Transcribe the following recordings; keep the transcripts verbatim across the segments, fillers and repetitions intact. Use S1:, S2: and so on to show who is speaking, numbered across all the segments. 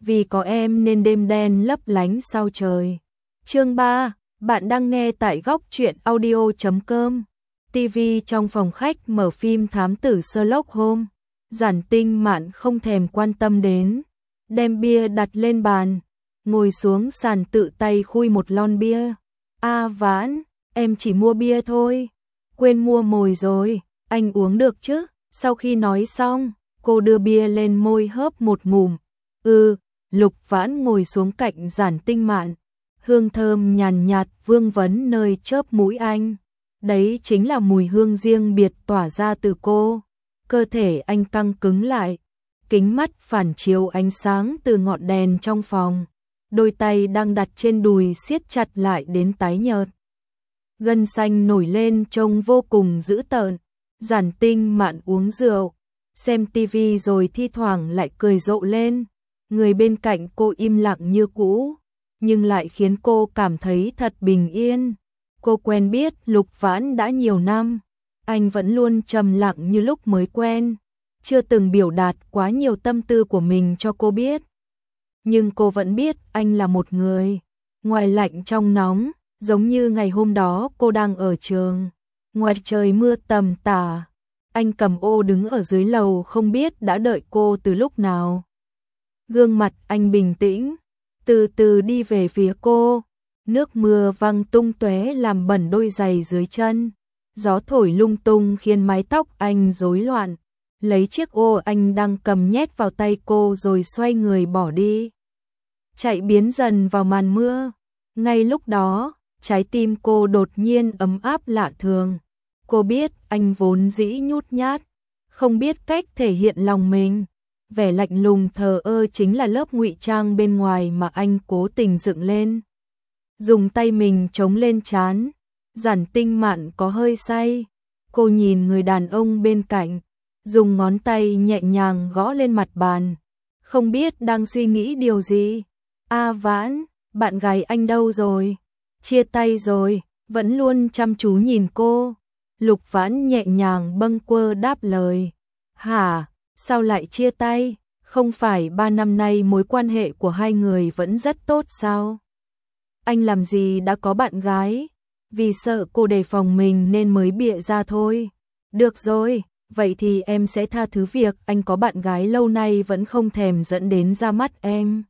S1: vì có em nên đêm đen lấp lánh sao trời. Chương ba, bạn đang nghe tại góc truyện audio chấm com. ti vi trong phòng khách mở phim thám tử Sherlock Holmes. Giản Tinh Mạn không thèm quan tâm đến, đem bia đặt lên bàn, ngồi xuống sàn tự tay khui một lon bia. A Vãn, em chỉ mua bia thôi, quên mua mồi rồi, anh uống được chứ? Sau khi nói xong, cô đưa bia lên môi hớp một ngụm. Ừ, Lục Vãn ngồi xuống cạnh Giản Tinh Mạn, hương thơm nhàn nhạt vương vấn nơi chớp mũi anh. Đấy chính là mùi hương riêng biệt tỏa ra từ cô. Cơ thể anh căng cứng lại, kính mắt phản chiếu ánh sáng từ ngọn đèn trong phòng. Đôi tay đang đặt trên đùi siết chặt lại đến tái nhợt. Gân xanh nổi lên trông vô cùng dữ tợn. Giản Tinh Mạn uống rượu, xem tivi rồi thi thoảng lại cười rộ lên. Người bên cạnh cô im lặng như cũ, nhưng lại khiến cô cảm thấy thật bình yên. Cô quen biết Lục Vãn đã nhiều năm, anh vẫn luôn trầm lặng như lúc mới quen, chưa từng biểu đạt quá nhiều tâm tư của mình cho cô biết. Nhưng cô vẫn biết anh là một người ngoài lạnh trong nóng, giống như ngày hôm đó cô đang ở trường, ngoài trời mưa tầm tã, anh cầm ô đứng ở dưới lầu không biết đã đợi cô từ lúc nào. Gương mặt anh bình tĩnh, từ từ đi về phía cô, nước mưa văng tung tóe làm bẩn đôi giày dưới chân, gió thổi lung tung khiến mái tóc anh rối loạn, lấy chiếc ô anh đang cầm nhét vào tay cô rồi xoay người bỏ đi. Chạy biến dần vào màn mưa, ngay lúc đó, trái tim cô đột nhiên ấm áp lạ thường. Cô biết anh vốn dĩ nhút nhát, không biết cách thể hiện lòng mình. Vẻ lạnh lùng thờ ơ chính là lớp ngụy trang bên ngoài mà anh cố tình dựng lên. Dùng tay mình chống lên trán, Giản Tinh Mạn có hơi say. Cô nhìn người đàn ông bên cạnh, dùng ngón tay nhẹ nhàng gõ lên mặt bàn, không biết đang suy nghĩ điều gì. A Vãn, bạn gái anh đâu rồi? Chia tay rồi, vẫn luôn chăm chú nhìn cô. Lục Vãn nhẹ nhàng bâng quơ đáp lời. Hả? Sao lại chia tay? Không phải ba năm nay mối quan hệ của hai người vẫn rất tốt sao? Anh làm gì đã có bạn gái? Vì sợ cô đề phòng mình nên mới bịa ra thôi. Được rồi, vậy thì em sẽ tha thứ việc anh có bạn gái lâu nay vẫn không thèm dẫn đến ra mắt em.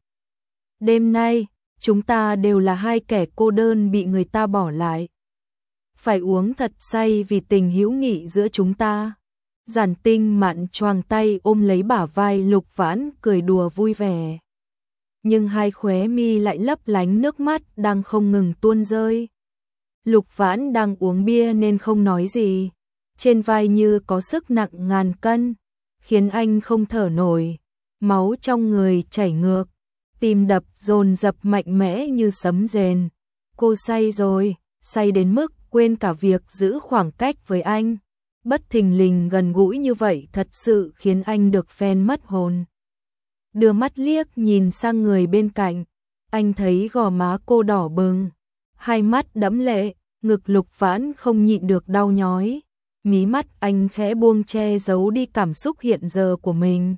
S1: Đêm nay, chúng ta đều là hai kẻ cô đơn bị người ta bỏ lại. Phải uống thật say vì tình hữu nghị giữa chúng ta. Giản Tinh Mạn choàng tay ôm lấy bả vai Lục Vãn cười đùa vui vẻ. Nhưng hai khóe mi lại lấp lánh nước mắt đang không ngừng tuôn rơi. Lục Vãn đang uống bia nên không nói gì. Trên vai như có sức nặng ngàn cân, khiến anh không thở nổi. Máu trong người chảy ngược, tim đập dồn dập mạnh mẽ như sấm rền. Cô say rồi, say đến mức quên cả việc giữ khoảng cách với anh. Bất thình lình gần gũi như vậy thật sự khiến anh được phen mất hồn. Đưa mắt liếc nhìn sang người bên cạnh, anh thấy gò má cô đỏ bừng, hai mắt đẫm lệ, ngực Lục Vãn không nhịn được đau nhói. Mí mắt anh khẽ buông che giấu đi cảm xúc hiện giờ của mình.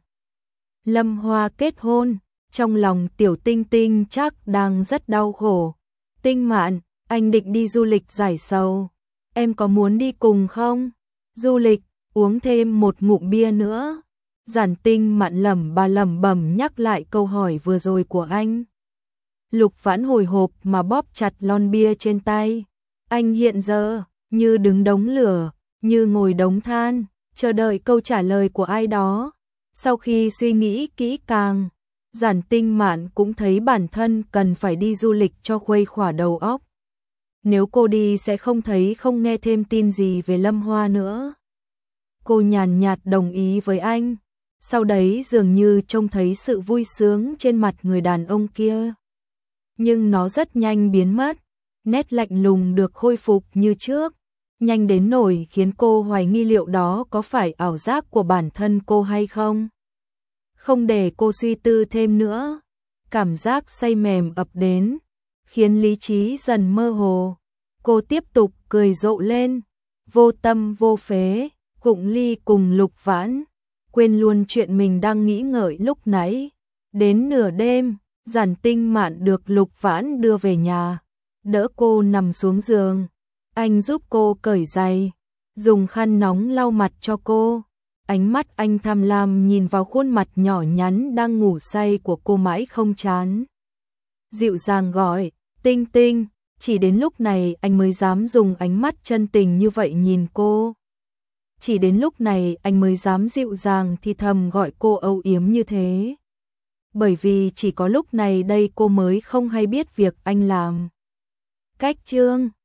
S1: Lâm Hoa kết hôn, trong lòng Tiểu Tinh Tinh chắc đang rất đau khổ. Tinh Mạn, anh định đi du lịch giải sầu, em có muốn đi cùng không? Du lịch, uống thêm một ngụm bia nữa. Giản Tinh Mạn lẩm bà lẩm bẩm nhắc lại câu hỏi vừa rồi của anh. Lục Vãn hồi hộp mà bóp chặt lon bia trên tay. Anh hiện giờ như đứng đống lửa, như ngồi đống than, chờ đợi câu trả lời của ai đó. Sau khi suy nghĩ kỹ càng, Giản Tinh Mạn cũng thấy bản thân cần phải đi du lịch cho khuây khỏa đầu óc. Nếu cô đi sẽ không thấy không nghe thêm tin gì về Lâm Hoa nữa. Cô nhàn nhạt đồng ý với anh. Sau đấy dường như trông thấy sự vui sướng trên mặt người đàn ông kia. Nhưng nó rất nhanh biến mất. Nét lạnh lùng được khôi phục như trước. Nhanh đến nỗi khiến cô hoài nghi liệu đó có phải ảo giác của bản thân cô hay không. Không để cô suy tư thêm nữa. Cảm giác say mềm ập đến, khiến lý trí dần mơ hồ. Cô tiếp tục cười rộ lên, vô tâm vô phế, cụng ly cùng Lục Vãn, quên luôn chuyện mình đang nghĩ ngợi lúc nãy. Đến nửa đêm, Giản Tinh Mạn được Lục Vãn đưa về nhà, đỡ cô nằm xuống giường. Anh giúp cô cởi giày, dùng khăn nóng lau mặt cho cô. Ánh mắt anh tham lam nhìn vào khuôn mặt nhỏ nhắn đang ngủ say của cô mãi không chán. Dịu dàng gọi, Tinh Tinh, chỉ đến lúc này anh mới dám dùng ánh mắt chân tình như vậy nhìn cô. Chỉ đến lúc này anh mới dám dịu dàng thì thầm gọi cô âu yếm như thế. Bởi vì chỉ có lúc này đây cô mới không hay biết việc anh làm. Cách chương